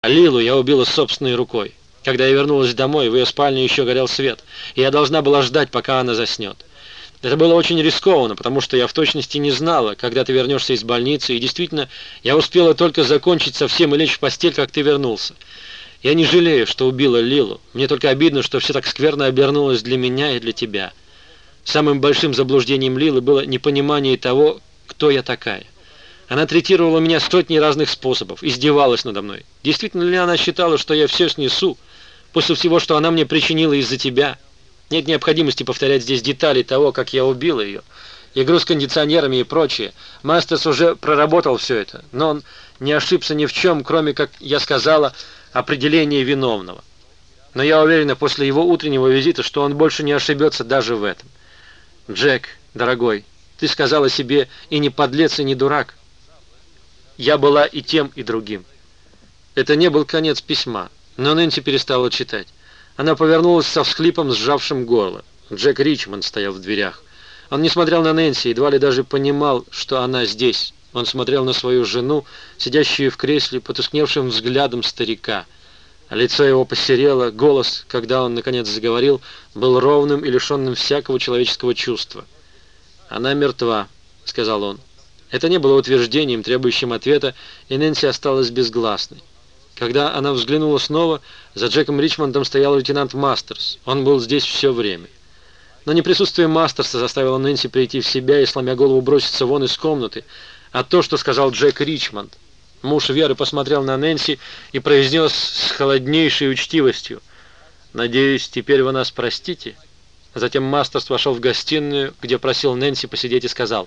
Лилу я убила собственной рукой. Когда я вернулась домой, в ее спальне еще горел свет, и я должна была ждать, пока она заснет. Это было очень рискованно, потому что я в точности не знала, когда ты вернешься из больницы, и действительно, я успела только закончить совсем и лечь в постель, как ты вернулся. Я не жалею, что убила Лилу. Мне только обидно, что все так скверно обернулось для меня и для тебя. Самым большим заблуждением Лилы было непонимание того, кто я такая. Она третировала меня сотней разных способов, издевалась надо мной. Действительно ли она считала, что я все снесу, после всего, что она мне причинила из-за тебя? Нет необходимости повторять здесь детали того, как я убила ее. Игру с кондиционерами и прочее. Мастерс уже проработал все это, но он не ошибся ни в чем, кроме, как я сказала, определения виновного. Но я уверена после его утреннего визита, что он больше не ошибется даже в этом. Джек, дорогой, ты сказала себе и не подлец, и не дурак. Я была и тем, и другим. Это не был конец письма, но Нэнси перестала читать. Она повернулась со всхлипом, сжавшим горло. Джек Ричмонд стоял в дверях. Он не смотрел на Нэнси, едва ли даже понимал, что она здесь. Он смотрел на свою жену, сидящую в кресле, потускневшим взглядом старика. Лицо его посерело, голос, когда он наконец заговорил, был ровным и лишенным всякого человеческого чувства. «Она мертва», — сказал он. Это не было утверждением, требующим ответа, и Нэнси осталась безгласной. Когда она взглянула снова, за Джеком Ричмондом стоял лейтенант Мастерс. Он был здесь все время. Но не присутствие Мастерса заставило Нэнси прийти в себя и, сломя голову, броситься вон из комнаты, а то, что сказал Джек Ричмонд. Муж Веры посмотрел на Нэнси и произнес с холоднейшей учтивостью: «Надеюсь, теперь вы нас простите?» Затем Мастерс вошел в гостиную, где просил Нэнси посидеть, и сказал: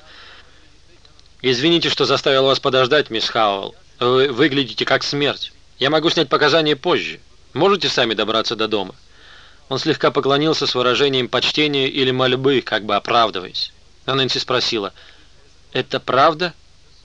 «Извините, что заставил вас подождать, мисс Хауэлл. Вы выглядите как смерть. Я могу снять показания позже. Можете сами добраться до дома?» Он слегка поклонился с выражением почтения или мольбы, как бы оправдываясь. А Нэнси спросила: «Это правда?»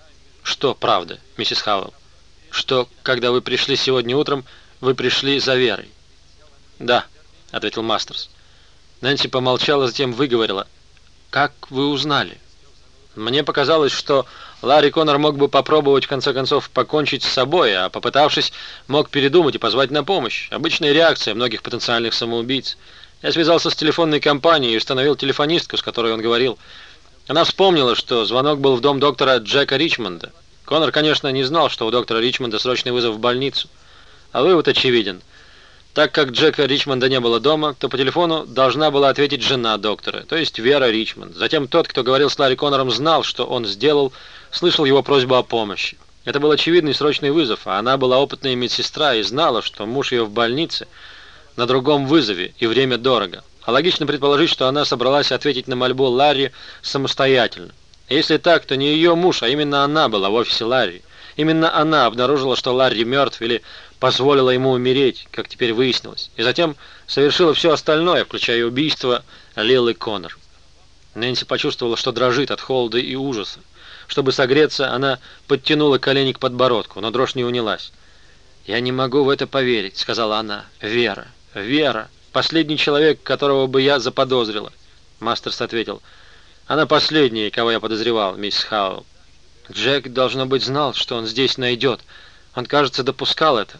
«Что правда, миссис Хауэлл?» «Что, когда вы пришли сегодня утром, вы пришли за Верой?» «Да», — ответил Мастерс. Нэнси помолчала, затем выговорила: «Как вы узнали?» «Мне показалось, что Ларри Коннор мог бы попробовать, в конце концов, покончить с собой, а попытавшись, мог передумать и позвать на помощь. Обычная реакция многих потенциальных самоубийц. Я связался с телефонной компанией и установил телефонистку, с которой он говорил. Она вспомнила, что звонок был в дом доктора Джека Ричмонда. Коннор, конечно, не знал, что у доктора Ричмонда срочный вызов в больницу. А вывод очевиден. Так как Джека Ричмонда не было дома, то по телефону должна была ответить жена доктора, то есть Вера Ричмонд. Затем тот, кто говорил с Ларри Коннором, знал, что он сделал, слышал его просьбу о помощи. Это был очевидный срочный вызов, а она была опытная медсестра и знала, что муж ее в больнице на другом вызове, и время дорого. А логично предположить, что она собралась ответить на мольбу Ларри самостоятельно. Если так, то не ее муж, а именно она была в офисе Ларри. Именно она обнаружила, что Ларри мертв, или позволила ему умереть, как теперь выяснилось, и затем совершила все остальное, включая убийство Лилы Коннор. Нэнси почувствовала, что дрожит от холода и ужаса. Чтобы согреться, она подтянула колени к подбородку, но дрожь не унялась. «Я не могу в это поверить», — сказала она. «Вера, Вера, последний человек, которого бы я заподозрила». Мастерс ответил: «Она последняя, кого я подозревал, мисс Хауэлл. Джек, должно быть, знал, что он здесь найдет. Он, кажется, допускал это.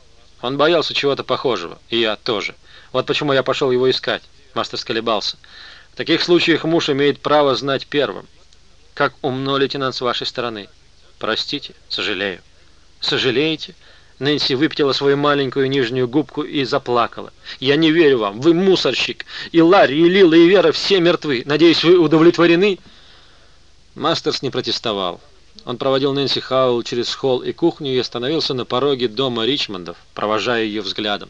Он боялся чего-то похожего, и я тоже. Вот почему я пошел его искать». Мастерс колебался. «В таких случаях муж имеет право знать первым». «Как умно, лейтенант, с вашей стороны». «Простите, сожалею». «Сожалеете?» Нэнси выпятила свою маленькую нижнюю губку и заплакала. «Я не верю вам. Вы мусорщик. И Ларри, и Лила, и Вера все мертвы. Надеюсь, вы удовлетворены?» Мастерс не протестовал. Он проводил Нэнси Хауэлл через холл и кухню и остановился на пороге дома Ричмондов, провожая ее взглядом.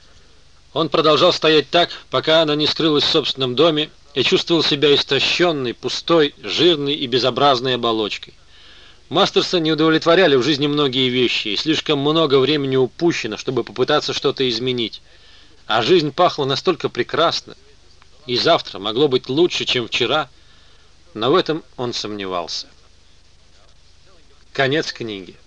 Он продолжал стоять так, пока она не скрылась в собственном доме, и чувствовал себя истощенной, пустой, жирной и безобразной оболочкой. Мастерса не удовлетворяли в жизни многие вещи, и слишком много времени упущено, чтобы попытаться что-то изменить. А жизнь пахла настолько прекрасно, и завтра могло быть лучше, чем вчера, но в этом он сомневался. Конец книги.